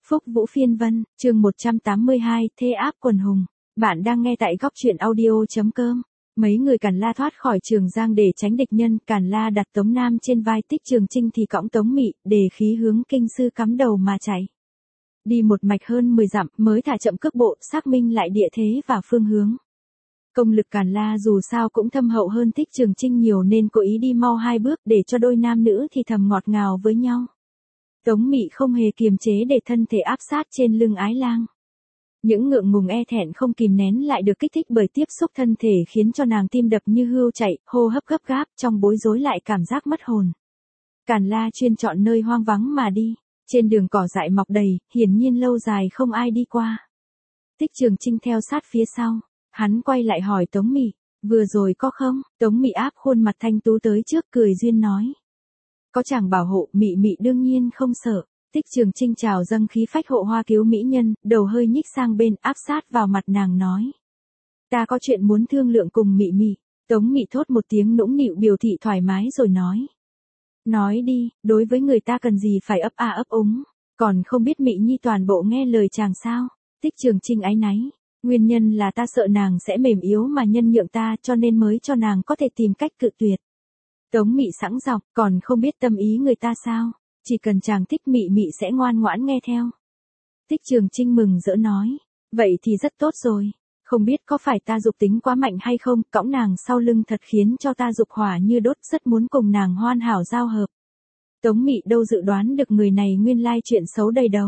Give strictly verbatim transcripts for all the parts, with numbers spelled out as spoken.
Phúc Vũ Phiên Vân, chương một trăm tám mươi hai, Thê áp quần hùng. Bạn đang nghe tại góc truyện audio chấm com. Mấy người Càn La thoát khỏi Trường Giang để tránh địch nhân, Càn La đặt Tống Nam trên vai, Tích Trường Chinh thì cõng Tống Mị, đề khí hướng kinh sư cắm đầu mà chạy. Đi một mạch hơn mười dặm mới thả chậm cước bộ, xác minh lại địa thế và phương hướng. Công lực Càn La dù sao cũng thâm hậu hơn Tích Trường Chinh nhiều nên cố ý đi mau hai bước để cho đôi nam nữ thì thầm ngọt ngào với nhau. Tống Mị không hề kiềm chế để thân thể áp sát trên lưng Ái Lang. Những ngượng ngùng e thẹn không kìm nén lại được kích thích bởi tiếp xúc thân thể khiến cho nàng tim đập như hươu chạy, hô hấp gấp gáp, trong bối rối lại cảm giác mất hồn. Càn La chuyên chọn nơi hoang vắng mà đi, trên đường cỏ dại mọc đầy, hiển nhiên lâu dài không ai đi qua. Tích Trường Chinh theo sát phía sau, hắn quay lại hỏi Tống Mị, vừa rồi có không? Tống Mị áp khuôn mặt thanh tú tới trước, cười duyên nói. Có chàng bảo hộ, Mị Mị đương nhiên không sợ. Tích Trường Chinh trào dâng khí phách hộ hoa cứu mỹ nhân, đầu hơi nhích sang bên, áp sát vào mặt nàng nói. Ta có chuyện muốn thương lượng cùng Mị Mị. Tống Mị thốt một tiếng nũng nịu biểu thị thoải mái rồi nói. Nói đi, đối với người ta cần gì phải ấp a ấp úng, còn không biết Mị Nhi toàn bộ nghe lời chàng sao? Tích Trường Chinh áy náy. Nguyên nhân là ta sợ nàng sẽ mềm yếu mà nhân nhượng ta, cho nên mới cho nàng có thể tìm cách cự tuyệt. Tống Mị sẵn giọng, còn không biết tâm ý người ta sao? Chỉ cần chàng thích Mị Mị sẽ ngoan ngoãn nghe theo. Tích Trường Chinh mừng rỡ nói, vậy thì rất tốt rồi. Không biết có phải ta dục tính quá mạnh hay không, cõng nàng sau lưng thật khiến cho ta dục hỏa như đốt, rất muốn cùng nàng hoàn hảo giao hợp. Tống Mị đâu dự đoán được người này nguyên lai chuyện xấu đầy đầu.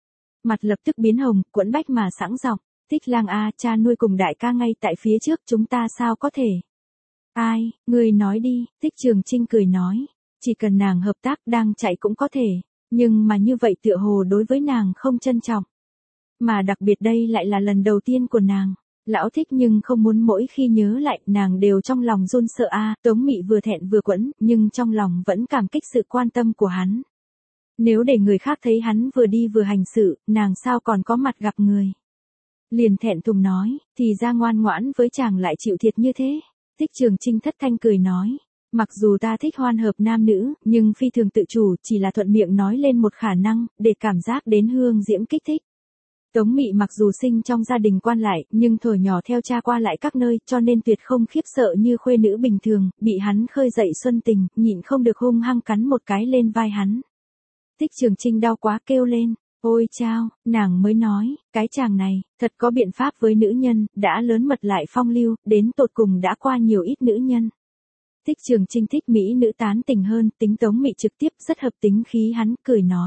Mặt lập tức biến hồng, quẫn bách mà sẵn giọng, Tích Lang a, cha nuôi cùng đại ca ngay tại phía trước, chúng ta sao có thể? Ai, người nói đi, Tích Trường Chinh cười nói. Chỉ cần nàng hợp tác đang chạy cũng có thể, nhưng mà như vậy tựa hồ đối với nàng không trân trọng. Mà đặc biệt đây lại là lần đầu tiên của nàng. Lão thích nhưng không muốn mỗi khi nhớ lại nàng đều trong lòng run sợ a. À, Tống Mị vừa thẹn vừa quẫn, nhưng trong lòng vẫn cảm kích sự quan tâm của hắn. Nếu để người khác thấy hắn vừa đi vừa hành sự, nàng sao còn có mặt gặp người. Liền thẹn thùng nói, thì ra ngoan ngoãn với chàng lại chịu thiệt như thế. Tích Trường Chinh thất thanh cười nói. Mặc dù ta thích hoan hợp nam nữ, nhưng phi thường tự chủ, chỉ là thuận miệng nói lên một khả năng, để cảm giác đến hương diễm kích thích. Tống Mị mặc dù sinh trong gia đình quan lại, nhưng thuở nhỏ theo cha qua lại các nơi, cho nên tuyệt không khiếp sợ như khuê nữ bình thường, bị hắn khơi dậy xuân tình, nhịn không được hung hăng cắn một cái lên vai hắn. Tích Trường Chinh đau quá kêu lên, ôi chao, nàng mới nói, cái chàng này, thật có biện pháp với nữ nhân, đã lớn mật lại phong lưu, đến tột cùng đã qua nhiều ít nữ nhân. Tích Trường Chinh thích mỹ nữ tán tình hơn, tính Tống Mị trực tiếp rất hợp tính khí, hắn cười nói.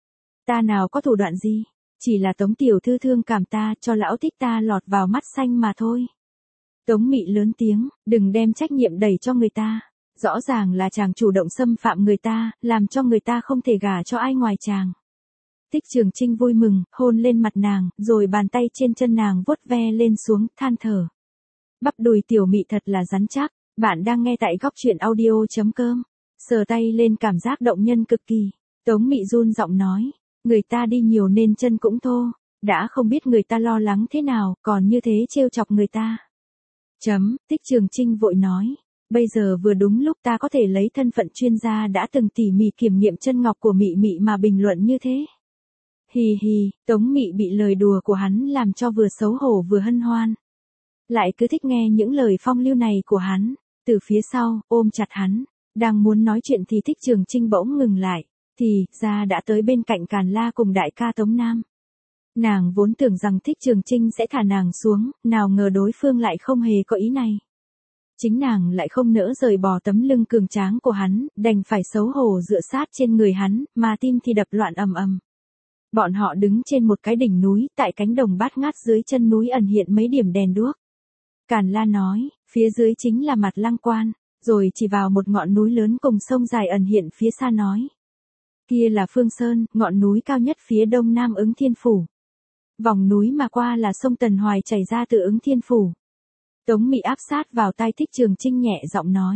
Ta nào có thủ đoạn gì, chỉ là Tống tiểu thư thương cảm ta, cho lão thích ta lọt vào mắt xanh mà thôi. Tống Mị lớn tiếng, đừng đem trách nhiệm đẩy cho người ta, rõ ràng là chàng chủ động xâm phạm người ta, làm cho người ta không thể gả cho ai ngoài chàng. Tích Trường Chinh vui mừng, hôn lên mặt nàng, rồi bàn tay trên chân nàng vuốt ve lên xuống, than thở. Bắp đùi tiểu Mị thật là rắn chắc. Bạn đang nghe tại góc truyện audio chấm com. Sờ tay lên cảm giác động nhân cực kỳ. Tống Mị run giọng nói. Người ta đi nhiều nên chân cũng thô. Đã không biết người ta lo lắng thế nào, còn như thế trêu chọc người ta. Chấm, Tích Trường Chinh vội nói. Bây giờ vừa đúng lúc ta có thể lấy thân phận chuyên gia đã từng tỉ mỉ kiểm nghiệm chân ngọc của Mị Mị mà bình luận như thế. Hì hì, Tống Mị bị lời đùa của hắn làm cho vừa xấu hổ vừa hân hoan. Lại cứ thích nghe những lời phong lưu này của hắn. Từ phía sau, ôm chặt hắn, đang muốn nói chuyện thì Tích Trường Chinh bỗng ngừng lại, thì, ra đã tới bên cạnh Càn La cùng đại ca Tống Nam. Nàng vốn tưởng rằng Tích Trường Chinh sẽ thả nàng xuống, nào ngờ đối phương lại không hề có ý này. Chính nàng lại không nỡ rời bỏ tấm lưng cường tráng của hắn, đành phải xấu hổ dựa sát trên người hắn, mà tim thì đập loạn ầm ầm. Bọn họ đứng trên một cái đỉnh núi, tại cánh đồng bát ngát dưới chân núi ẩn hiện mấy điểm đèn đuốc. Càn La nói, phía dưới chính là Mặt Lăng Quan, rồi chỉ vào một ngọn núi lớn cùng sông dài ẩn hiện phía xa nói. Kia là Phương Sơn, ngọn núi cao nhất phía đông nam Ứng Thiên Phủ. Vòng núi mà qua là sông Tần Hoài chảy ra từ Ứng Thiên Phủ. Tống Mị áp sát vào tai Tích Trường Chinh nhẹ giọng nói.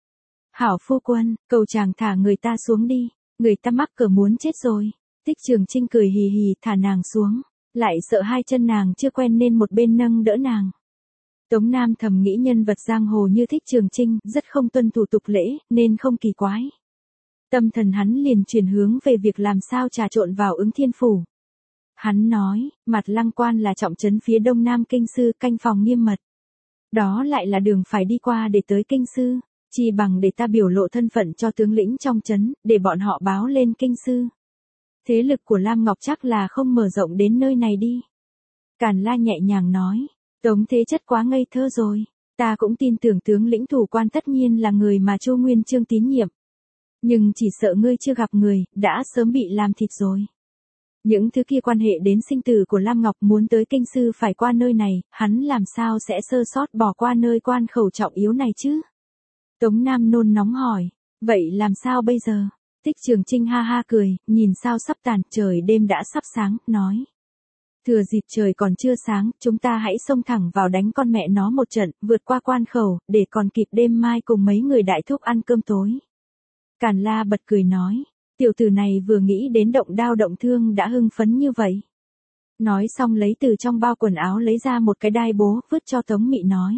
Hảo phu quân, cầu chàng thả người ta xuống đi, người ta mắc cỡ muốn chết rồi. Tích Trường Chinh cười hì hì thả nàng xuống, lại sợ hai chân nàng chưa quen nên một bên nâng đỡ nàng. Tống Nam thầm nghĩ nhân vật giang hồ như Tích Trường Chinh rất không tuân thủ tục lễ, nên không kỳ quái. Tâm thần hắn liền chuyển hướng về việc làm sao trà trộn vào Ứng Thiên Phủ. Hắn nói, Mặt Lăng Quan là trọng trấn phía đông nam kinh sư, canh phòng nghiêm mật. Đó lại là đường phải đi qua để tới kinh sư, chi bằng để ta biểu lộ thân phận cho tướng lĩnh trong trấn, để bọn họ báo lên kinh sư. Thế lực của Lam Ngọc chắc là không mở rộng đến nơi này đi. Càn La nhẹ nhàng nói, Tống Thế Chất quá ngây thơ rồi, ta cũng tin tưởng tướng lĩnh thủ quan tất nhiên là người mà Chu Nguyên Chương tín nhiệm. Nhưng chỉ sợ ngươi chưa gặp người, đã sớm bị làm thịt rồi. Những thứ kia quan hệ đến sinh tử của Lam Ngọc, muốn tới kinh sư phải qua nơi này, hắn làm sao sẽ sơ sót bỏ qua nơi quan khẩu trọng yếu này chứ? Tống Nam nôn nóng hỏi, vậy làm sao bây giờ? Tích Trường Trinh ha ha cười, nhìn sao sắp tàn, trời đêm đã sắp sáng, nói. Thừa dịp trời còn chưa sáng, chúng ta hãy xông thẳng vào đánh con mẹ nó một trận, vượt qua quan khẩu, để còn kịp đêm mai cùng mấy người đại thúc ăn cơm tối. Càn La bật cười nói, tiểu tử này vừa nghĩ đến động đao động thương đã hưng phấn như vậy. Nói xong lấy từ trong bao quần áo lấy ra một cái đai bố, vứt cho Tống Mị nói.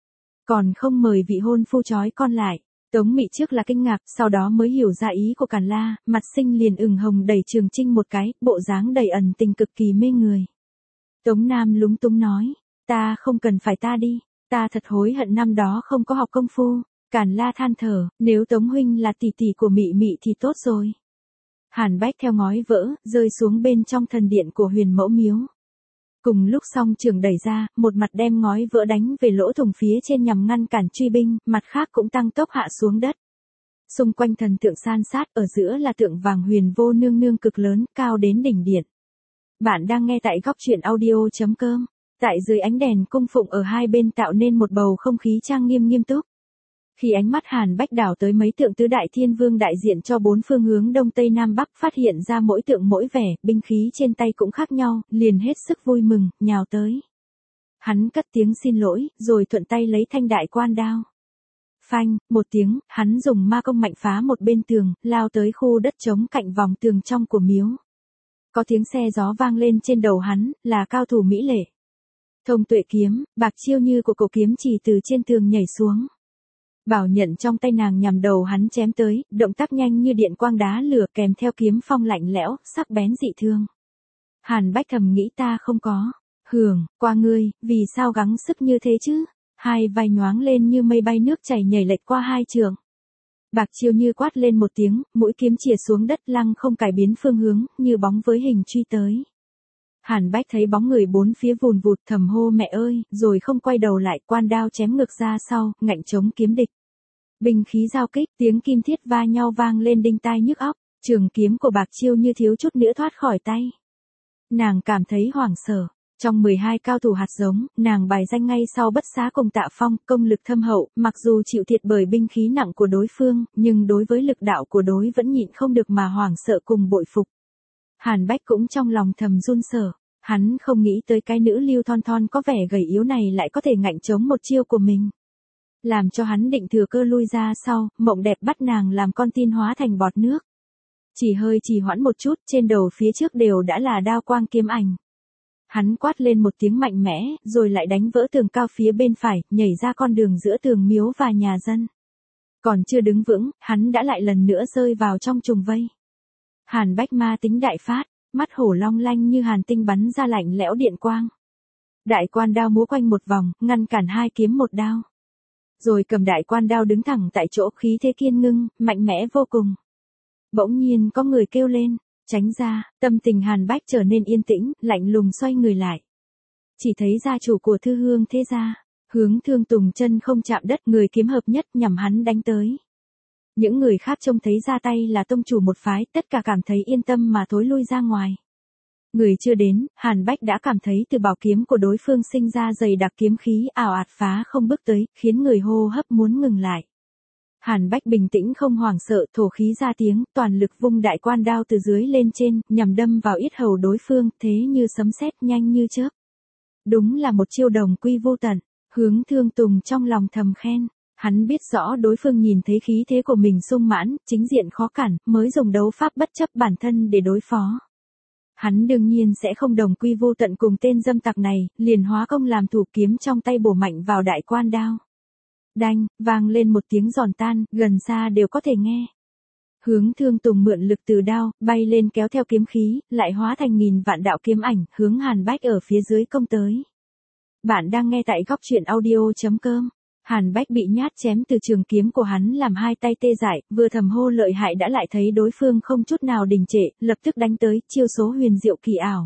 Còn không mời vị hôn phu trói con lại. Tống Mị trước là kinh ngạc, sau đó mới hiểu ra ý của Càn La, mặt xinh liền ửng hồng đẩy Trường Trinh một cái, bộ dáng đầy ẩn tình cực kỳ mê người. Tống Nam lúng túng nói, ta không cần phải ta đi, ta thật hối hận năm đó không có học công phu. Càn La than thở, nếu Tống huynh là tỷ tỷ của Mị Mị thì tốt rồi. Hàn Bách theo ngói vỡ, rơi xuống bên trong thần điện của Huyền Mẫu Miếu. Cùng lúc song trường đẩy ra, một mặt đem ngói vỡ đánh về lỗ thủng phía trên nhằm ngăn cản truy binh, mặt khác cũng tăng tốc hạ xuống đất. Xung quanh thần tượng san sát, ở giữa là tượng vàng Huyền Vô Nương Nương cực lớn, cao đến đỉnh điện. Bạn đang nghe tại góc truyện audio chấm com. Tại dưới ánh đèn cung phụng ở hai bên tạo nên một bầu không khí trang nghiêm nghiêm túc. Khi ánh mắt Hàn Bách đảo tới mấy tượng tứ đại thiên vương đại diện cho bốn phương hướng đông tây nam bắc, phát hiện ra mỗi tượng mỗi vẻ, binh khí trên tay cũng khác nhau, liền hết sức vui mừng, nhào tới. Hắn cất tiếng xin lỗi, rồi thuận tay lấy thanh đại quan đao. Phanh, một tiếng, hắn dùng ma công mạnh phá một bên tường, lao tới khu đất trống cạnh vòng tường trong của miếu. Có tiếng xe gió vang lên trên đầu hắn, là cao thủ mỹ lệ. Thông Tuệ kiếm, bạc chiêu như của cổ kiếm chỉ từ trên tường nhảy xuống. Bảo nhận trong tay nàng nhằm đầu hắn chém tới, động tác nhanh như điện quang đá lửa, kèm theo kiếm phong lạnh lẽo, sắc bén dị thương. Hàn Bách thầm nghĩ ta không có. Hưởng, qua ngươi, vì sao gắng sức như thế chứ? Hai vai nhoáng lên như mây bay nước chảy nhảy lệch qua hai trường. Bạc chiêu như quát lên một tiếng, mũi kiếm chìa xuống đất lăng không cải biến phương hướng, như bóng với hình truy tới. Hàn Bách thấy bóng người bốn phía vùn vụt, thầm hô mẹ ơi, rồi không quay đầu lại, quan đao chém ngược ra sau, ngạnh chống kiếm địch. Binh khí giao kích, tiếng kim thiết va nhau vang lên đinh tai nhức óc, trường kiếm của Bạc Chiêu như thiếu chút nữa thoát khỏi tay. Nàng cảm thấy hoảng sợ, trong mười hai cao thủ hạt giống, nàng bài danh ngay sau Bất Xá cùng Tạ Phong, công lực thâm hậu, mặc dù chịu thiệt bởi binh khí nặng của đối phương, nhưng đối với lực đạo của đối vẫn nhịn không được mà hoảng sợ cùng bội phục. Hàn Bách cũng trong lòng thầm run sợ, hắn không nghĩ tới cái nữ Lưu Thon Thon có vẻ gầy yếu này lại có thể ngạnh chống một chiêu của mình. Làm cho hắn định thừa cơ lui ra sau, mộng đẹp bắt nàng làm con tin hóa thành bọt nước. Chỉ hơi trì hoãn một chút, trên đầu phía trước đều đã là đao quang kiếm ảnh. Hắn quát lên một tiếng mạnh mẽ, rồi lại đánh vỡ tường cao phía bên phải, nhảy ra con đường giữa tường miếu và nhà dân. Còn chưa đứng vững, hắn đã lại lần nữa rơi vào trong trùng vây. Hàn Bách ma tính đại phát, mắt hổ long lanh như hàn tinh bắn ra lạnh lẽo điện quang. Đại quan đao múa quanh một vòng, ngăn cản hai kiếm một đao. Rồi cầm đại quan đao đứng thẳng tại chỗ, khí thế kiên ngưng, mạnh mẽ vô cùng. Bỗng nhiên có người kêu lên, tránh ra, tâm tình Hàn Bách trở nên yên tĩnh, lạnh lùng xoay người lại. Chỉ thấy gia chủ của Thư Hương Thế gia, Hướng Thương Tùng chân không chạm đất, người kiếm hợp nhất nhằm hắn đánh tới. Những người khác trông thấy ra tay là tông chủ một phái, tất cả cảm thấy yên tâm mà thối lui ra ngoài. Người chưa đến, Hàn Bách đã cảm thấy từ bảo kiếm của đối phương sinh ra dày đặc kiếm khí ảo ạt phá không bước tới, khiến người hô hấp muốn ngừng lại. Hàn Bách bình tĩnh không hoảng sợ, thổ khí ra tiếng, toàn lực vung đại quan đao từ dưới lên trên, nhằm đâm vào yết hầu đối phương, thế như sấm sét nhanh như chớp. Đúng là một chiêu đồng quy vô tận, Hướng Thương Tùng trong lòng thầm khen. Hắn biết rõ đối phương nhìn thấy khí thế của mình sung mãn, chính diện khó cản, mới dùng đấu pháp bất chấp bản thân để đối phó. Hắn đương nhiên sẽ không đồng quy vô tận cùng tên dâm tặc này, liền hóa công làm thủ, kiếm trong tay bổ mạnh vào đại quan đao. Đanh, vang lên một tiếng giòn tan, gần xa đều có thể nghe. Hướng Thương Tùng mượn lực từ đao, bay lên kéo theo kiếm khí, lại hóa thành nghìn vạn đạo kiếm ảnh, hướng Hàn Bách ở phía dưới công tới. Bạn đang nghe tại góc truyện audio.com. Hàn Bách bị nhát chém từ trường kiếm của hắn làm hai tay tê dại, vừa thầm hô lợi hại đã lại thấy đối phương không chút nào đình trệ, lập tức đánh tới, chiêu số huyền diệu kỳ ảo.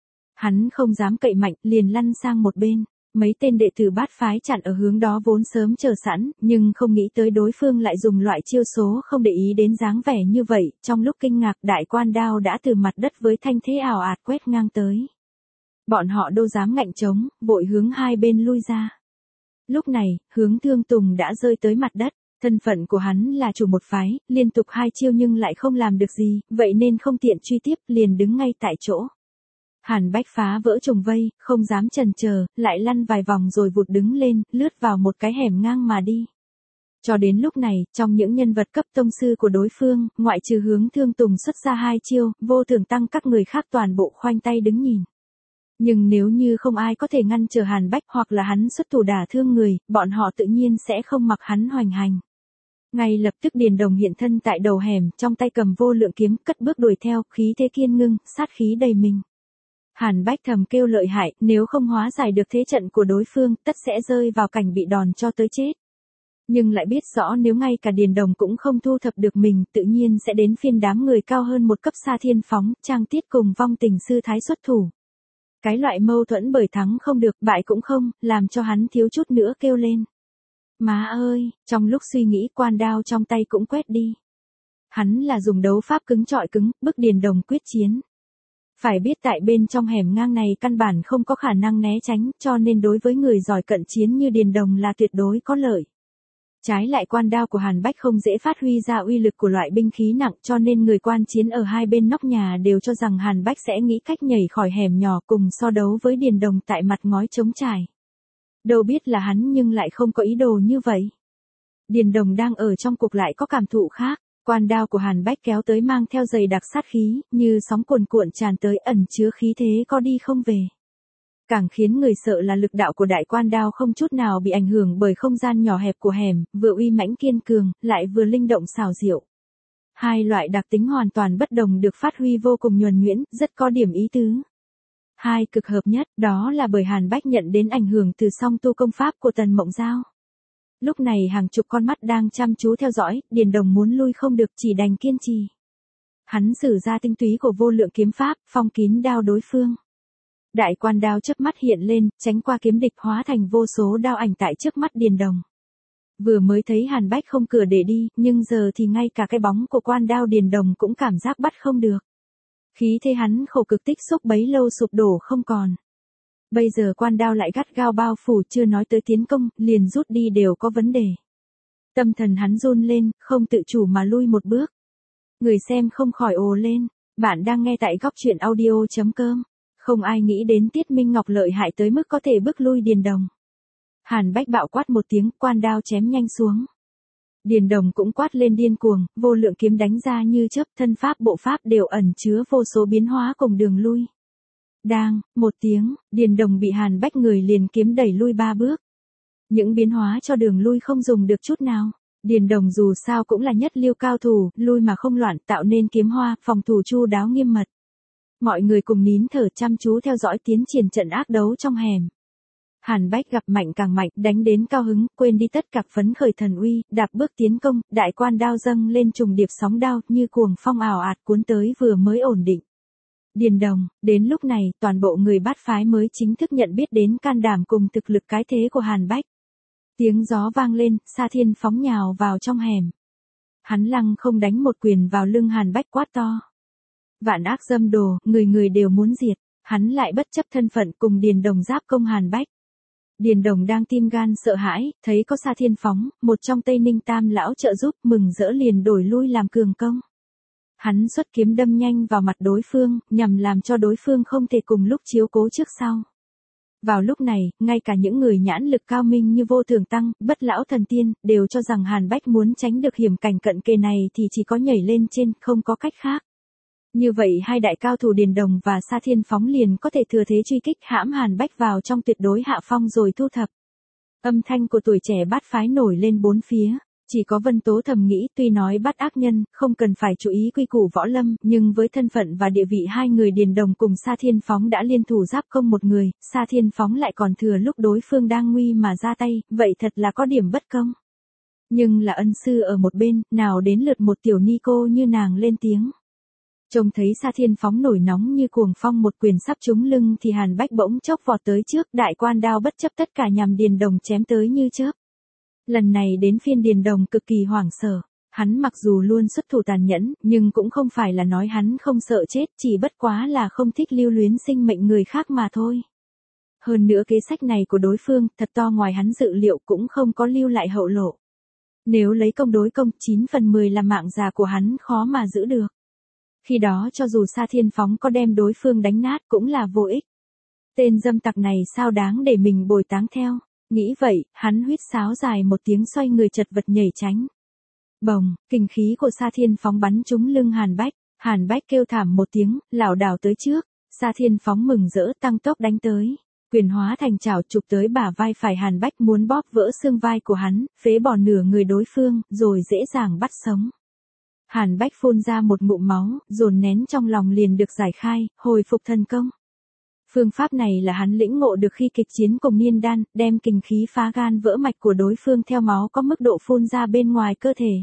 Hắn không dám cậy mạnh, liền lăn sang một bên. Mấy tên đệ tử bát phái chặn ở hướng đó vốn sớm chờ sẵn, nhưng không nghĩ tới đối phương lại dùng loại chiêu số không để ý đến dáng vẻ như vậy, trong lúc kinh ngạc đại quan đao đã từ mặt đất với thanh thế ảo ạt quét ngang tới. Bọn họ đâu dám ngạnh trống, vội hướng hai bên lui ra. Lúc này, Hướng Thương Tùng đã rơi tới mặt đất, thân phận của hắn là chủ một phái, liên tục hai chiêu nhưng lại không làm được gì, vậy nên không tiện truy tiếp, liền đứng ngay tại chỗ. Hàn Bách phá vỡ trùng vây, không dám chần chờ, lại lăn vài vòng rồi vụt đứng lên, lướt vào một cái hẻm ngang mà đi. Cho đến lúc này, trong những nhân vật cấp tông sư của đối phương, ngoại trừ Hướng Thương Tùng xuất ra hai chiêu, Vô Thường Tăng các người khác toàn bộ khoanh tay đứng nhìn. Nhưng nếu như không ai có thể ngăn trở Hàn Bách hoặc là hắn xuất thủ đả thương người, bọn họ tự nhiên sẽ không mặc hắn hoành hành. Ngay lập tức Điền Đồng hiện thân tại đầu hẻm, trong tay cầm vô lượng kiếm, cất bước đuổi theo, khí thế kiên ngưng, sát khí đầy mình. Hàn Bách thầm kêu lợi hại, nếu không hóa giải được thế trận của đối phương, tất sẽ rơi vào cảnh bị đòn cho tới chết. Nhưng lại biết rõ nếu ngay cả Điền Đồng cũng không thu thập được mình, tự nhiên sẽ đến phiên đám người cao hơn một cấp Sa Thiên Phóng, Trang Tiết cùng Vong Tình Sư Thái xuất thủ. Cái loại mâu thuẫn bởi thắng không được, bại cũng không, làm cho hắn thiếu chút nữa kêu lên. Má ơi, trong lúc suy nghĩ quan đao trong tay cũng quét đi. Hắn là dùng đấu pháp cứng trọi cứng, bức Điền Đồng quyết chiến. Phải biết tại bên trong hẻm ngang này căn bản không có khả năng né tránh, cho nên đối với người giỏi cận chiến như Điền Đồng là tuyệt đối có lợi. Trái lại quan đao của Hàn Bách không dễ phát huy ra uy lực của loại binh khí nặng, cho nên người quan chiến ở hai bên nóc nhà đều cho rằng Hàn Bách sẽ nghĩ cách nhảy khỏi hẻm nhỏ cùng so đấu với Điền Đồng tại mặt ngói trống trải. Đâu biết là hắn nhưng lại không có ý đồ như vậy. Điền Đồng đang ở trong cuộc lại có cảm thụ khác. Quan đao của Hàn Bách kéo tới mang theo dày đặc sát khí, như sóng cuồn cuộn tràn tới ẩn chứa khí thế có đi không về. Càng khiến người sợ là lực đạo của đại quan đao không chút nào bị ảnh hưởng bởi không gian nhỏ hẹp của hẻm, vừa uy mãnh kiên cường, lại vừa linh động xảo diệu. Hai loại đặc tính hoàn toàn bất đồng được phát huy vô cùng nhuần nhuyễn, rất có điểm ý tứ. Hai cực hợp nhất, đó là bởi Hàn Bách nhận đến ảnh hưởng từ song tu công pháp của Tần Mộng Giao. Lúc này hàng chục con mắt đang chăm chú theo dõi, Điền Đồng muốn lui không được chỉ đành kiên trì. Hắn sử ra tinh túy của vô lượng kiếm pháp, phong kín đao đối phương. Đại quan đao chớp mắt hiện lên, tránh qua kiếm địch hóa thành vô số đao ảnh tại trước mắt Điền Đồng. Vừa mới thấy Hàn Bách không cửa để đi, nhưng giờ thì ngay cả cái bóng của quan đao Điền Đồng cũng cảm giác bắt không được. Khí thế hắn khổ cực tích xúc bấy lâu sụp đổ không còn. Bây giờ quan đao lại gắt gao bao phủ, chưa nói tới tiến công, liền rút đi đều có vấn đề. Tâm thần hắn run lên, không tự chủ mà lui một bước. Người xem không khỏi ồ lên, bạn đang nghe tại góc truyện audio.com. Không ai nghĩ đến Tiết Minh Ngọc lợi hại tới mức có thể bước lui Điền Đồng. Hàn Bách bạo quát một tiếng, quan đao chém nhanh xuống. Điền Đồng cũng quát lên điên cuồng, vô lượng kiếm đánh ra như chớp, thân pháp bộ pháp đều ẩn chứa vô số biến hóa cùng đường lui. Đang, một tiếng, Điền Đồng bị Hàn Bách người liền kiếm đẩy lui ba bước. Những biến hóa cho đường lui không dùng được chút nào. Điền Đồng dù sao cũng là nhất lưu cao thủ, lui mà không loạn, tạo nên kiếm hoa, phòng thủ chu đáo nghiêm mật. Mọi người cùng nín thở chăm chú theo dõi tiến triển trận ác đấu trong hẻm. Hàn Bách gặp mạnh càng mạnh, đánh đến cao hứng, quên đi tất cả phấn khởi thần uy, đạp bước tiến công, đại quan đao dâng lên trùng điệp sóng đao, như cuồng phong ảo ạt cuốn tới vừa mới ổn định. Điền Đồng, đến lúc này, toàn bộ người bát phái mới chính thức nhận biết đến can đảm cùng thực lực cái thế của Hàn Bách. Tiếng gió vang lên, Sa Thiên Phóng nhào vào trong hẻm. Hắn lăng không đánh một quyền vào lưng Hàn Bách quát to. Vạn ác dâm đồ, người người đều muốn diệt, hắn lại bất chấp thân phận cùng Điền Đồng giáp công Hàn Bách. Điền Đồng đang tim gan sợ hãi, thấy có Sa Thiên Phóng, một trong Tây Ninh Tam lão trợ giúp, mừng rỡ liền đổi lui làm cường công. Hắn xuất kiếm đâm nhanh vào mặt đối phương, nhằm làm cho đối phương không thể cùng lúc chiếu cố trước sau. Vào lúc này, ngay cả những người nhãn lực cao minh như Vô Thường Tăng, Bất Lão Thần Tiên, đều cho rằng Hàn Bách muốn tránh được hiểm cảnh cận kề này thì chỉ có nhảy lên trên, không có cách khác. Như vậy hai đại cao thủ Điền Đồng và Sa Thiên Phóng liền có thể thừa thế truy kích hãm Hàn Bách vào trong tuyệt đối hạ phong rồi thu thập. Âm thanh của tuổi trẻ bát phái nổi lên bốn phía. Chỉ có Vân Tố thầm nghĩ, tuy nói bắt ác nhân, không cần phải chú ý quy củ võ lâm, nhưng với thân phận và địa vị hai người Điền Đồng cùng Sa Thiên Phóng đã liên thủ giáp công một người, Sa Thiên Phóng lại còn thừa lúc đối phương đang nguy mà ra tay, vậy thật là có điểm bất công. Nhưng là ân sư ở một bên, nào đến lượt một tiểu ni cô như nàng lên tiếng. Trông thấy Sa Thiên Phóng nổi nóng như cuồng phong một quyền sắp trúng lưng thì Hàn Bách bỗng chốc vọt tới trước, đại quan đao bất chấp tất cả nhằm Điền Đồng chém tới như chớp. Lần này đến phiên Điền Đồng cực kỳ hoảng sợ, hắn mặc dù luôn xuất thủ tàn nhẫn, nhưng cũng không phải là nói hắn không sợ chết, chỉ bất quá là không thích lưu luyến sinh mệnh người khác mà thôi. Hơn nữa kế sách này của đối phương, thật to ngoài hắn dự liệu cũng không có lưu lại hậu lộ. Nếu lấy công đối công, chín phần mười là mạng già của hắn khó mà giữ được. Khi đó cho dù Sa Thiên Phóng có đem đối phương đánh nát cũng là vô ích. Tên dâm tặc này sao đáng để mình bồi táng theo. Nghĩ vậy, hắn huýt sáo dài một tiếng xoay người chật vật nhảy tránh. Bồng, kình khí của Sa Thiên Phóng bắn trúng lưng Hàn Bách. Hàn Bách kêu thảm một tiếng, lảo đảo tới trước. Sa Thiên Phóng mừng rỡ tăng tốc đánh tới. Quyền hóa thành chảo chụp tới bả vai phải Hàn Bách muốn bóp vỡ xương vai của hắn, phế bỏ nửa người đối phương, rồi dễ dàng bắt sống. Hàn Bách phun ra một ngụm máu, dồn nén trong lòng liền được giải khai, hồi phục thần công. Phương pháp này là hắn lĩnh ngộ được khi kịch chiến cùng Niên Đan, đem kình khí phá gan vỡ mạch của đối phương theo máu có mức độ phun ra bên ngoài cơ thể.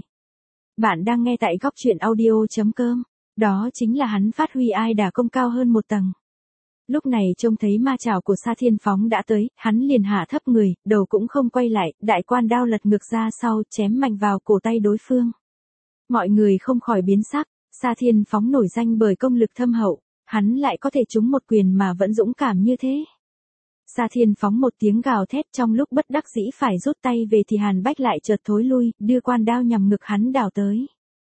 Bạn đang nghe tại góc truyện audio chấm com, đó chính là hắn phát huy ai đả công cao hơn một tầng. Lúc này trông thấy ma chảo của Sa Thiên Phóng đã tới, hắn liền hạ thấp người, đầu cũng không quay lại, đại quan đao lật ngược ra sau, chém mạnh vào cổ tay đối phương. Mọi người không khỏi biến sắc, Sa Thiên Phóng nổi danh bởi công lực thâm hậu, hắn lại có thể trúng một quyền mà vẫn dũng cảm như thế. Sa Thiên Phóng một tiếng gào thét trong lúc bất đắc dĩ phải rút tay về thì Hàn Bách lại chợt thối lui, đưa quan đao nhằm ngực hắn đảo tới.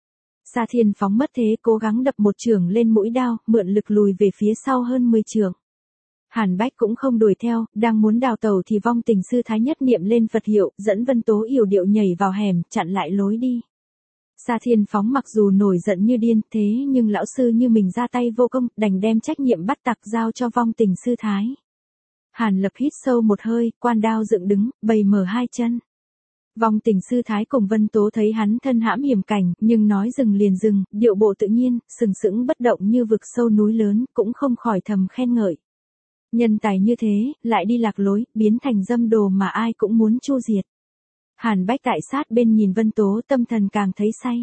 Sa Thiên Phóng mất thế cố gắng đập một chưởng lên mũi đao, mượn lực lùi về phía sau hơn mười chưởng. Hàn Bách cũng không đuổi theo, đang muốn đào tẩu thì Vong Tình Sư Thái nhất niệm lên Phật hiệu, dẫn Vân Tố yểu điệu nhảy vào hẻm, chặn lại lối đi. Sa Thiên Phóng mặc dù nổi giận như điên thế nhưng lão sư như mình ra tay vô công, đành đem trách nhiệm bắt tặc giao cho Vong Tình Sư Thái. Hàn Lập hít sâu một hơi, quan đao dựng đứng, bày mở hai chân. Vong Tình Sư Thái cùng Vân Tố thấy hắn thân hãm hiểm cảnh, nhưng nói dừng liền dừng, điệu bộ tự nhiên, sừng sững bất động như vực sâu núi lớn, cũng không khỏi thầm khen ngợi. Nhân tài như thế, lại đi lạc lối, biến thành dâm đồ mà ai cũng muốn chu diệt. Hàn Bách tại sát bên nhìn Vân Tố tâm thần càng thấy say.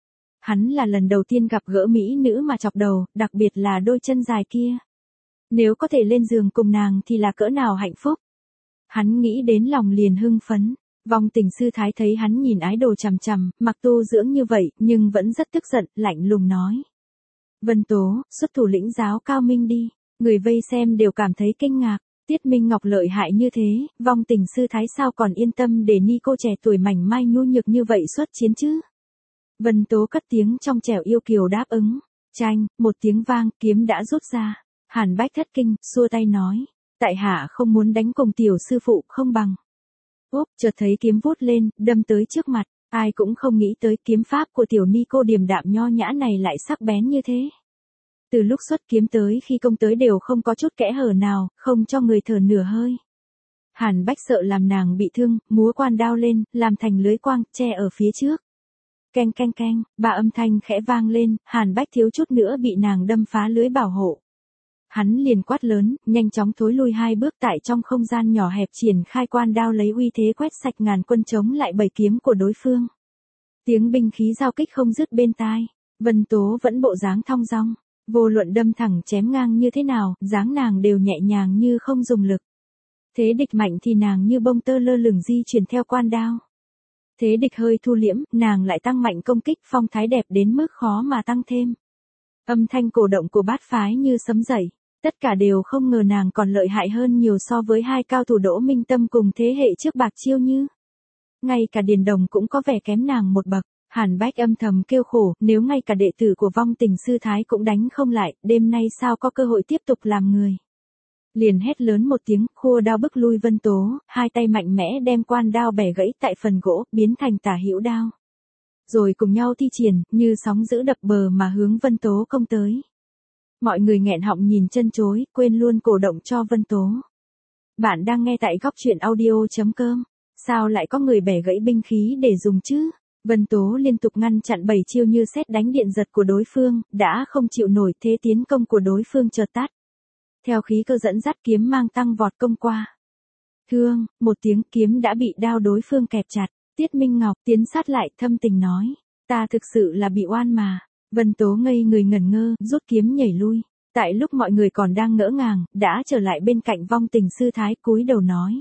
Hắn là lần đầu tiên gặp gỡ mỹ nữ mà chọc đầu, đặc biệt là đôi chân dài kia. Nếu có thể lên giường cùng nàng thì là cỡ nào hạnh phúc. Hắn nghĩ đến lòng liền hưng phấn. Vong Tình Sư Thái thấy hắn nhìn ái đồ chằm chằm, mặc tu dưỡng như vậy, nhưng vẫn rất tức giận, lạnh lùng nói. Vân Tố, xuất thủ lĩnh giáo cao minh đi. Người vây xem đều cảm thấy kinh ngạc. Tiết Minh Ngọc lợi hại như thế, Vong Tình Sư Thái sao còn yên tâm để ni cô trẻ tuổi mảnh mai nhu nhược như vậy xuất chiến chứ? Vân Tố cất tiếng trong trẻo yêu kiều đáp ứng. Chanh, một tiếng vang, kiếm đã rút ra. Hàn Bách thất kinh, xua tay nói. Tại hạ không muốn đánh cùng tiểu sư phụ không bằng. Úp, chợt thấy kiếm vút lên, đâm tới trước mặt. Ai cũng không nghĩ tới kiếm pháp của tiểu ni cô điềm đạm nho nhã này lại sắc bén như thế. Từ lúc xuất kiếm tới khi công tới đều không có chút kẽ hở nào, không cho người thở nửa hơi. Hàn Bách sợ làm nàng bị thương, múa quan đao lên, làm thành lưới quang, che ở phía trước. Keng keng keng, ba âm thanh khẽ vang lên, Hàn Bách thiếu chút nữa bị nàng đâm phá lưới bảo hộ. Hắn liền quát lớn, nhanh chóng thối lui hai bước tại trong không gian nhỏ hẹp triển khai quan đao lấy uy thế quét sạch ngàn quân chống lại bảy kiếm của đối phương. Tiếng binh khí giao kích không dứt bên tai, Vân Tố vẫn bộ dáng thong dong. Vô luận đâm thẳng chém ngang như thế nào, dáng nàng đều nhẹ nhàng như không dùng lực. Thế địch mạnh thì nàng như bông tơ lơ lửng di chuyển theo quan đao. Thế địch hơi thu liễm, nàng lại tăng mạnh công kích, phong thái đẹp đến mức khó mà tăng thêm. Âm thanh cổ động của bát phái như sấm dậy, tất cả đều không ngờ nàng còn lợi hại hơn nhiều so với hai cao thủ Đỗ Minh Tâm cùng thế hệ trước Bạc Chiêu Như. Ngay cả Điền Đồng cũng có vẻ kém nàng một bậc. Hàn Bách âm thầm kêu khổ, nếu ngay cả đệ tử của Vong Tình Sư Thái cũng đánh không lại, đêm nay sao có cơ hội tiếp tục làm người. Liền hét lớn một tiếng, khua đao bức lui Vân Tố, hai tay mạnh mẽ đem quan đao bẻ gãy tại phần gỗ, biến thành tả hữu đao. Rồi cùng nhau thi triển, như sóng dữ đập bờ mà hướng Vân Tố công tới. Mọi người nghẹn họng nhìn chân chối, quên luôn cổ động cho Vân Tố. Bạn đang nghe tại góc truyện audio chấm com, sao lại có người bẻ gãy binh khí để dùng chứ? Vân Tố liên tục ngăn chặn bảy chiêu như sét đánh điện giật của đối phương, đã không chịu nổi thế tiến công của đối phương chợt tắt. Theo khí cơ dẫn dắt kiếm mang tăng vọt công qua. Thương, một tiếng kiếm đã bị đao đối phương kẹp chặt. Tiết Minh Ngọc tiến sát lại thâm tình nói. Ta thực sự là bị oan mà. Vân Tố ngây người ngẩn ngơ, rút kiếm nhảy lui. Tại lúc mọi người còn đang ngỡ ngàng, đã trở lại bên cạnh vong tình sư thái cúi đầu nói.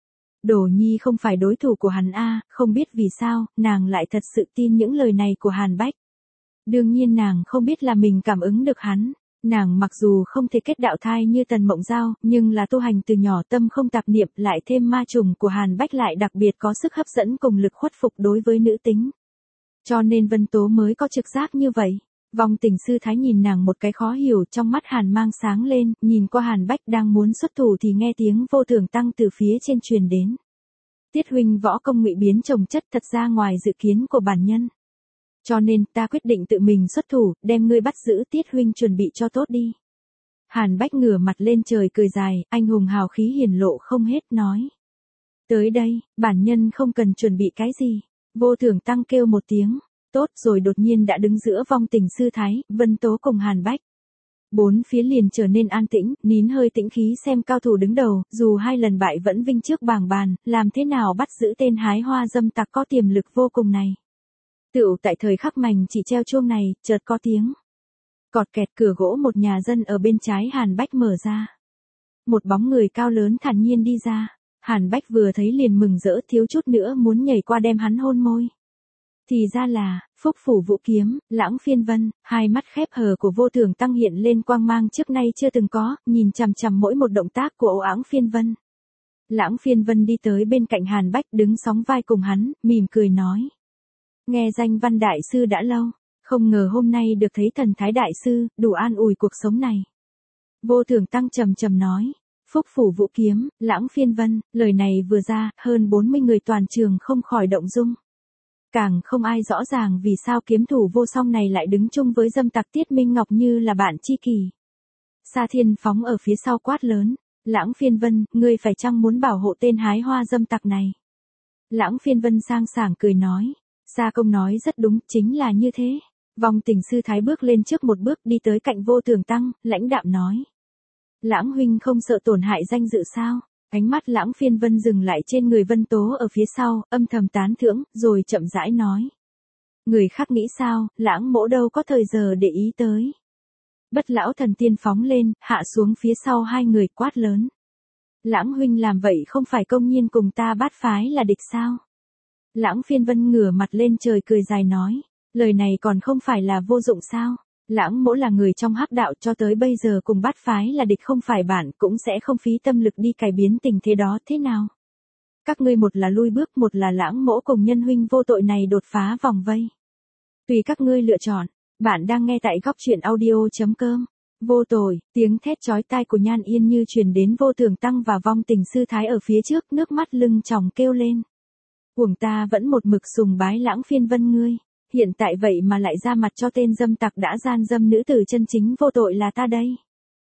Đồ Nhi không phải đối thủ của hắn a, không biết vì sao, nàng lại thật sự tin những lời này của Hàn Bách. Đương nhiên nàng không biết là mình cảm ứng được hắn. Nàng mặc dù không thể kết đạo thai như Tần Mộng Giao, nhưng là tu hành từ nhỏ tâm không tạp niệm, lại thêm ma trùng của Hàn Bách lại đặc biệt có sức hấp dẫn cùng lực khuất phục đối với nữ tính. Cho nên Vân Tố mới có trực giác như vậy. Vong tình sư thái nhìn nàng một cái khó hiểu, trong mắt Hàn mang sáng lên, nhìn qua Hàn Bách đang muốn xuất thủ thì nghe tiếng Vô Thường Tăng từ phía trên truyền đến. Tiết huynh võ công ngụy biến trồng chất thật ra ngoài dự kiến của bản nhân. Cho nên ta quyết định tự mình xuất thủ, đem ngươi bắt giữ. Tiết huynh chuẩn bị cho tốt đi. Hàn Bách ngửa mặt lên trời cười dài, anh hùng hào khí hiển lộ không hết nói. Tới đây, bản nhân không cần chuẩn bị cái gì. Vô Thường Tăng kêu một tiếng. Tốt rồi đột nhiên đã đứng giữa vong tình sư thái, Vân Tố cùng Hàn Bách. Bốn phía liền trở nên an tĩnh, nín hơi tĩnh khí xem cao thủ đứng đầu, dù hai lần bại vẫn vinh trước bảng bàn, làm thế nào bắt giữ tên hái hoa dâm tặc có tiềm lực vô cùng này. Tựu tại thời khắc mảnh chỉ treo chuông này, chợt có tiếng. Cọt kẹt, cửa gỗ một nhà dân ở bên trái Hàn Bách mở ra. Một bóng người cao lớn thản nhiên đi ra. Hàn Bách vừa thấy liền mừng rỡ, thiếu chút nữa muốn nhảy qua đem hắn hôn môi. Thì ra là, Phúc Phủ Vũ Kiếm, Lãng Phiên Vân, hai mắt khép hờ của Vô Thường Tăng hiện lên quang mang trước nay chưa từng có, nhìn chằm chằm mỗi một động tác của Lãng Phiên Vân. Lãng Phiên Vân đi tới bên cạnh Hàn Bách đứng sóng vai cùng hắn, mỉm cười nói. Nghe danh Văn Đại Sư đã lâu, không ngờ hôm nay được thấy Thần Thái Đại Sư, đủ an ủi cuộc sống này. Vô Thường Tăng trầm trầm nói. Phúc Phủ Vũ Kiếm, Lãng Phiên Vân, lời này vừa ra, hơn bốn mươi người toàn trường không khỏi động dung. Càng không ai rõ ràng vì sao kiếm thủ vô song này lại đứng chung với dâm tặc Tiết Minh Ngọc như là bạn tri kỷ. Sa Thiên phóng ở phía sau quát lớn. Lãng Phiên Vân, ngươi phải chăng muốn bảo hộ tên hái hoa dâm tặc này? Lãng Phiên Vân sang sảng cười nói. Sa công nói rất đúng, chính là như thế. Vong tình sư thái bước lên trước một bước đi tới cạnh Vô Thường Tăng, lãnh đạm nói. Lãng huynh không sợ tổn hại danh dự sao? Ánh mắt Lãng Phiên Vân dừng lại trên người Vân Tố ở phía sau, âm thầm tán thưởng, rồi chậm rãi nói. Người khác nghĩ sao, Lãng mỗ đâu có thời giờ để ý tới. Bất lão thần tiên phóng lên, hạ xuống phía sau hai người quát lớn. Lãng huynh làm vậy không phải công nhiên cùng ta bát phái là địch sao? Lãng Phiên Vân ngửa mặt lên trời cười dài nói. Lời này còn không phải là vô dụng sao? Lãng mỗ là người trong hắc đạo, cho tới bây giờ cùng bát phái là địch không phải bạn cũng sẽ không phí tâm lực đi cải biến tình thế đó thế nào? Các ngươi một là lui bước, một là Lãng mỗ cùng nhân huynh vô tội này đột phá vòng vây. Tùy các ngươi lựa chọn. Bạn đang nghe tại góc truyện audio chấm com. Vô tội, tiếng thét chói tai của Nhan Yên Như truyền đến Vô Thường Tăng và vong tình sư thái ở phía trước, nước mắt lưng tròng kêu lên. Uổng ta vẫn một mực sùng bái Lãng Phiên Vân ngươi. Hiện tại vậy mà lại ra mặt cho tên dâm tặc đã gian dâm nữ tử chân chính vô tội là ta đây.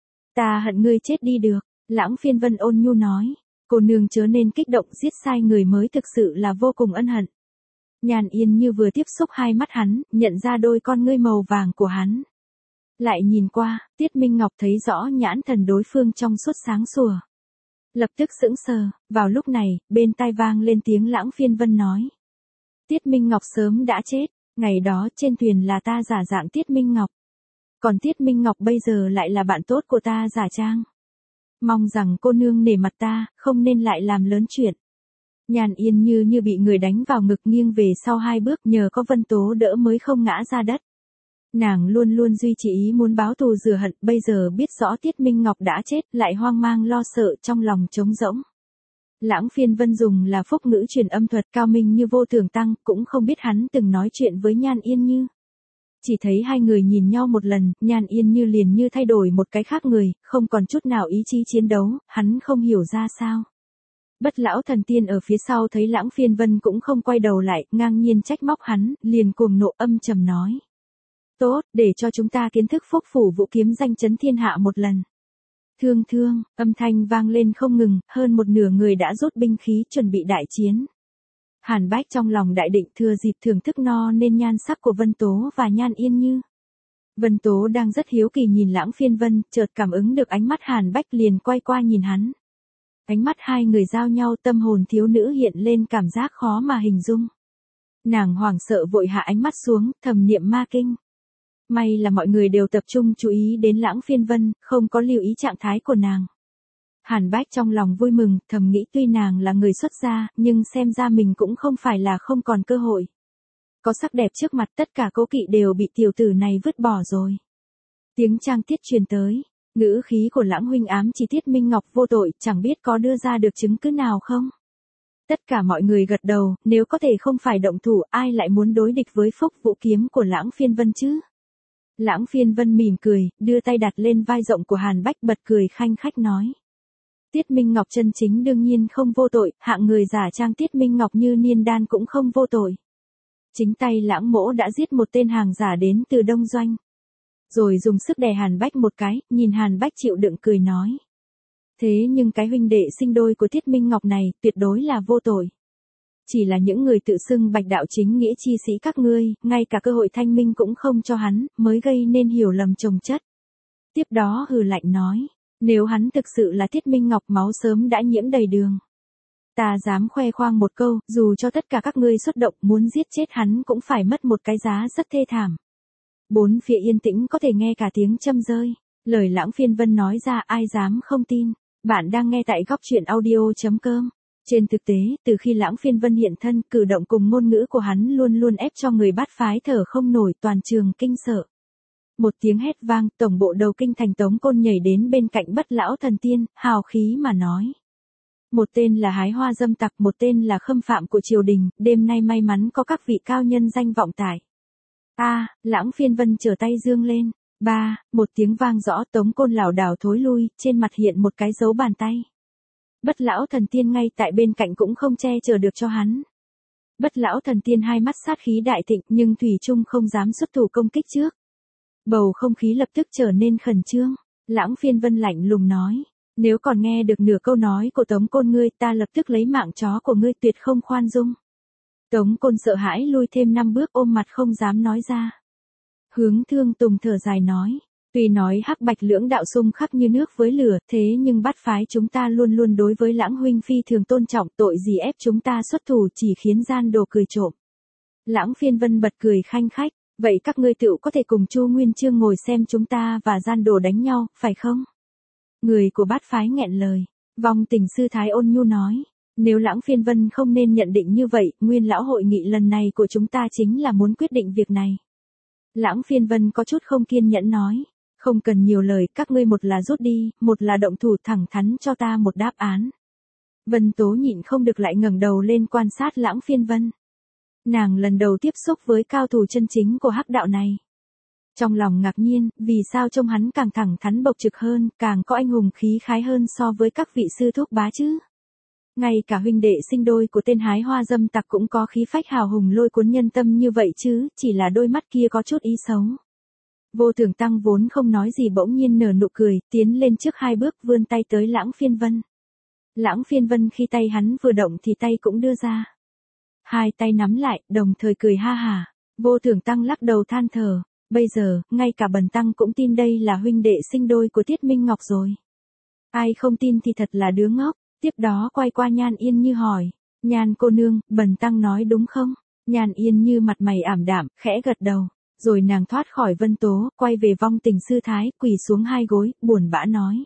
Ta hận ngươi chết đi được. Lãng Phiên Vân ôn nhu nói. Cô nương chớ nên kích động, giết sai người mới thực sự là vô cùng ân hận. Nhan Yên Như vừa tiếp xúc hai mắt hắn, nhận ra đôi con ngươi màu vàng của hắn. Lại nhìn qua, Tiết Minh Ngọc thấy rõ nhãn thần đối phương trong suốt sáng sủa. Lập tức sững sờ, vào lúc này, bên tai vang lên tiếng Lãng Phiên Vân nói. Tiết Minh Ngọc sớm đã chết, ngày đó trên thuyền là ta giả dạng Tiết Minh Ngọc. Còn Tiết Minh Ngọc bây giờ lại là bạn tốt của ta giả trang. Mong rằng cô nương nể mặt ta, không nên lại làm lớn chuyện. Nhan Yên Như như bị người đánh vào ngực nghiêng về sau hai bước, nhờ có Vân Tố đỡ mới không ngã ra đất. Nàng luôn luôn duy trì ý muốn báo thù rửa hận, bây giờ biết rõ Tiết Minh Ngọc đã chết, lại hoang mang lo sợ trong lòng trống rỗng. Lãng Phiên Vân dùng là phúc ngữ truyền âm thuật cao minh như Vô Thường Tăng, cũng không biết hắn từng nói chuyện với Nhan Yên Như. Chỉ thấy hai người nhìn nhau một lần, Nhan Yên Như liền như thay đổi một cái khác người, không còn chút nào ý chí chiến đấu, hắn không hiểu ra sao. Bất lão thần tiên ở phía sau thấy Lãng Phiên Vân cũng không quay đầu lại, ngang nhiên trách móc hắn, liền cuồng nộ âm trầm nói. Tốt, để cho chúng ta kiến thức Phúc Phủ Vũ Kiếm danh chấn thiên hạ một lần. Thương thương, âm thanh vang lên không ngừng, hơn một nửa người đã rút binh khí chuẩn bị đại chiến. Hàn Bách trong lòng đại định thừa dịp thưởng thức no nên nhan sắc của Vân Tố và Nhan Yên Như. Vân Tố đang rất hiếu kỳ nhìn Lãng Phiên Vân, chợt cảm ứng được ánh mắt Hàn Bách liền quay qua nhìn hắn. Ánh mắt hai người giao nhau, tâm hồn thiếu nữ hiện lên cảm giác khó mà hình dung. Nàng hoảng sợ vội hạ ánh mắt xuống, thầm niệm ma kinh. May là mọi người đều tập trung chú ý đến Lãng Phiên Vân, không có lưu ý trạng thái của nàng. Hàn Bách trong lòng vui mừng, thầm nghĩ tuy nàng là người xuất gia, nhưng xem ra mình cũng không phải là không còn cơ hội. Có sắc đẹp trước mặt, tất cả cố kỵ đều bị tiểu tử này vứt bỏ rồi. Tiếng trang tiết truyền tới, ngữ khí của Lãng huynh ám chỉ Tiết Minh Ngọc vô tội, chẳng biết có đưa ra được chứng cứ nào không? Tất cả mọi người gật đầu, nếu có thể không phải động thủ, ai lại muốn đối địch với phúc vũ kiếm của Lãng Phiên Vân chứ? Lãng Phiên Vân mỉm cười, đưa tay đặt lên vai rộng của Hàn Bách, bật cười khanh khách nói. Tiết Minh Ngọc chân chính đương nhiên không vô tội, hạng người giả trang Tiết Minh Ngọc như Niên Đan cũng không vô tội. Chính tay Lãng mỗ đã giết một tên hàng giả đến từ Đông Doanh. Rồi dùng sức đè Hàn Bách một cái, nhìn Hàn Bách chịu đựng cười nói. Thế nhưng cái huynh đệ sinh đôi của Tiết Minh Ngọc này tuyệt đối là vô tội. Chỉ là những người tự xưng bạch đạo chính nghĩa chi sĩ các ngươi, ngay cả cơ hội thanh minh cũng không cho hắn, mới gây nên hiểu lầm chồng chất. Tiếp đó hừ lạnh nói. Nếu hắn thực sự là Tiết Minh Ngọc, máu sớm đã nhiễm đầy đường. Ta dám khoe khoang một câu, dù cho tất cả các ngươi xuất động muốn giết chết hắn cũng phải mất một cái giá rất thê thảm. Bốn phía yên tĩnh có thể nghe cả tiếng châm rơi. Lời Lãng Phiên Vân nói ra ai dám không tin. Bạn đang nghe tại góc truyện audio chấm com. Trên thực tế, từ khi Lãng Phiên Vân hiện thân, cử động cùng ngôn ngữ của hắn luôn luôn ép cho người bát phái thở không nổi, toàn trường kinh sợ. Một tiếng hét vang, tổng bộ đầu kinh thành Tống Côn nhảy đến bên cạnh Bất Lão Thần Tiên, hào khí mà nói. Một tên là hái hoa dâm tặc, một tên là khâm phạm của triều đình, đêm nay may mắn có các vị cao nhân danh vọng tại. A, Lãng Phiên Vân trở tay dương lên. Ba, một tiếng vang rõ, Tống Côn lảo đảo thối lui, trên mặt hiện một cái dấu bàn tay. Bất Lão Thần Tiên ngay tại bên cạnh cũng không che chở được cho hắn. Bất Lão Thần Tiên hai mắt sát khí đại thịnh nhưng thủy chung không dám xuất thủ công kích trước. Bầu không khí lập tức trở nên khẩn trương. Lãng Phiên Vân lạnh lùng nói. Nếu còn nghe được nửa câu nói của Tống Côn ngươi, ta lập tức lấy mạng chó của ngươi, tuyệt không khoan dung. Tống Côn sợ hãi lui thêm năm bước, ôm mặt không dám nói ra. Hướng Thương Tùng thở dài nói. Tuy nói hắc bạch lưỡng đạo xung khắc như nước với lửa, thế nhưng bát phái chúng ta luôn luôn đối với Lãng huynh phi thường tôn trọng, tội gì ép chúng ta xuất thủ chỉ khiến gian đồ cười trộm. Lãng Phiên Vân bật cười khanh khách. Vậy các ngươi tựu có thể cùng Chu Nguyên Chương ngồi xem chúng ta và gian đồ đánh nhau, phải không? Người của bát phái nghẹn lời. Vong Tình sư thái ôn nhu nói. Nếu Lãng Phiên Vân không nên nhận định như vậy, nguyên lão hội nghị lần này của chúng ta chính là muốn quyết định việc này. Lãng Phiên Vân có chút không kiên nhẫn nói. Không cần nhiều lời, các ngươi một là rút đi, một là động thủ, thẳng thắn cho ta một đáp án. Vân Tố nhịn không được lại ngẩng đầu lên quan sát Lãng Phiên Vân. Nàng lần đầu tiếp xúc với cao thủ chân chính của hắc đạo này. Trong lòng ngạc nhiên, vì sao trông hắn càng thẳng thắn bộc trực hơn, càng có anh hùng khí khái hơn so với các vị sư thúc bá chứ. Ngay cả huynh đệ sinh đôi của tên hái hoa dâm tặc cũng có khí phách hào hùng lôi cuốn nhân tâm như vậy chứ, chỉ là đôi mắt kia có chút ý xấu. Vô Thường Tăng vốn không nói gì bỗng nhiên nở nụ cười, tiến lên trước hai bước vươn tay tới Lãng Phiên Vân. Lãng Phiên Vân khi tay hắn vừa động thì tay cũng đưa ra. Hai tay nắm lại, đồng thời cười ha hả. Vô Thường Tăng lắc đầu than thở. Bây giờ, ngay cả Bần Tăng cũng tin đây là huynh đệ sinh đôi của Tiết Minh Ngọc rồi. Ai không tin thì thật là đứa ngốc. Tiếp đó quay qua Nhan Yên Như hỏi. Nhan cô nương, Bần Tăng nói đúng không? Nhan Yên Như mặt mày ảm đạm, khẽ gật đầu. Rồi nàng thoát khỏi Vân Tố, quay về Vong Tình sư thái, quỳ xuống hai gối, buồn bã nói.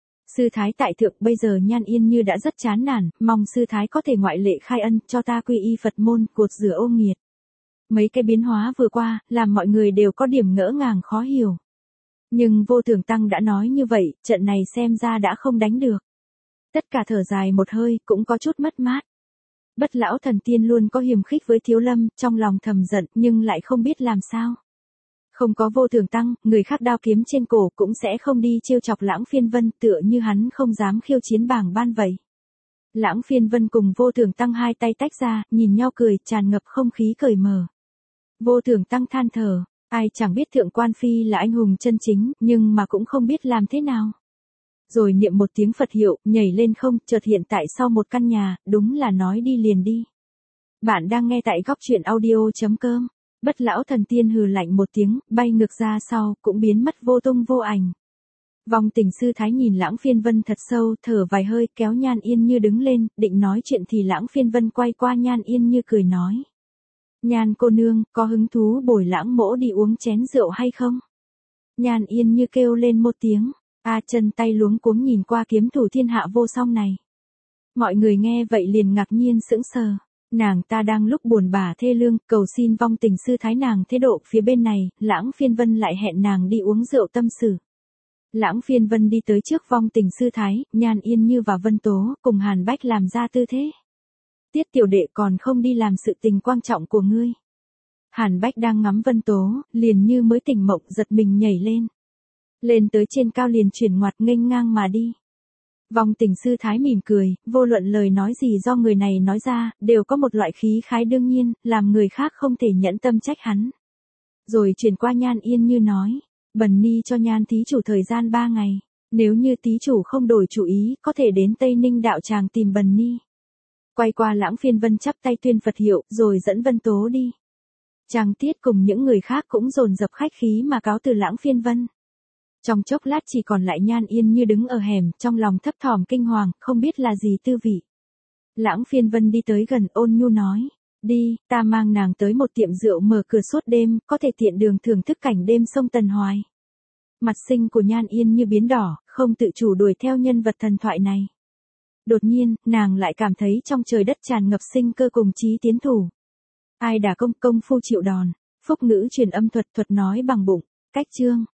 Sư thái tại thượng, bây giờ Nhan Yên Như đã rất chán nản, mong sư thái có thể ngoại lệ khai ân, cho ta quy y Phật môn, cột rửa ô nghiệt. Mấy cái biến hóa vừa qua, làm mọi người đều có điểm ngỡ ngàng khó hiểu. Nhưng Vô Thường Tăng đã nói như vậy, trận này xem ra đã không đánh được. Tất cả thở dài một hơi, cũng có chút mất mát. Bất Lão Thần Tiên luôn có hiềm khích với Thiếu Lâm, trong lòng thầm giận, nhưng lại không biết làm sao. Không có Vô Thường Tăng, người khác đao kiếm trên cổ cũng sẽ không đi trêu chọc Lãng Phiên Vân, tựa như hắn không dám khiêu chiến bảng ban vậy. Lãng Phiên Vân cùng Vô Thường Tăng hai tay tách ra, nhìn nhau cười, tràn ngập không khí cởi mở. Vô Thường Tăng than thở, ai chẳng biết Thượng Quan Phi là anh hùng chân chính, nhưng mà cũng không biết làm thế nào. Rồi niệm một tiếng Phật hiệu, nhảy lên không, chợt hiện tại sau một căn nhà, đúng là nói đi liền đi. Bạn đang nghe tại góc chuyện audio chấm com. Bất lão thần tiên hừ lạnh một tiếng, bay ngược ra sau, cũng biến mất vô tung vô ảnh. Vong tình sư thái nhìn Lãng Phiên Vân thật sâu, thở vài hơi, kéo Nhan Yên Như đứng lên, định nói chuyện thì Lãng Phiên Vân quay qua Nhan Yên Như cười nói. Nhan cô nương, có hứng thú bồi Lãng mỗ đi uống chén rượu hay không? Nhan Yên Như kêu lên một tiếng, a chân tay luống cuống nhìn qua kiếm thủ thiên hạ vô song này. Mọi người nghe vậy liền ngạc nhiên sững sờ. Nàng ta đang lúc buồn bã thê lương, cầu xin vong tình sư thái nàng thế độ phía bên này, Lãng Phiên Vân lại hẹn nàng đi uống rượu tâm sự. Lãng Phiên Vân đi tới trước vong tình sư thái, Nhan Yên Như và Vân Tố, cùng Hàn Bách làm ra tư thế. Tiết tiểu đệ còn không đi làm sự tình quan trọng của ngươi. Hàn Bách đang ngắm Vân Tố, liền như mới tỉnh mộng giật mình nhảy lên. Lên tới trên cao liền chuyển ngoặt nghênh ngang mà đi. Vong tình sư thái mỉm cười, vô luận lời nói gì do người này nói ra, đều có một loại khí khái đương nhiên, làm người khác không thể nhẫn tâm trách hắn. Rồi chuyển qua Nhan Yên Như nói, bần ni cho Nhan thí chủ thời gian ba ngày, nếu như thí chủ không đổi chủ ý, có thể đến Tây Ninh đạo tràng tìm bần ni. Quay qua Lãng Phiên Vân chắp tay tuyên Phật hiệu, rồi dẫn Vân Tố đi. Trang Tiết cùng những người khác cũng dồn dập khách khí mà cáo từ Lãng Phiên Vân. Trong chốc lát chỉ còn lại Nhan Yên Như đứng ở hẻm, trong lòng thấp thỏm kinh hoàng, không biết là gì tư vị. Lãng Phiên Vân đi tới gần ôn nhu nói, đi, ta mang nàng tới một tiệm rượu mở cửa suốt đêm, có thể tiện đường thưởng thức cảnh đêm sông Tần Hoài. Mặt xinh của Nhan Yên Như biến đỏ, không tự chủ đuổi theo nhân vật thần thoại này. Đột nhiên, nàng lại cảm thấy trong trời đất tràn ngập sinh cơ cùng chí tiến thủ. Ai đả công công phu chịu đòn, phúc ngữ truyền âm thuật thuật nói bằng bụng, cách chương.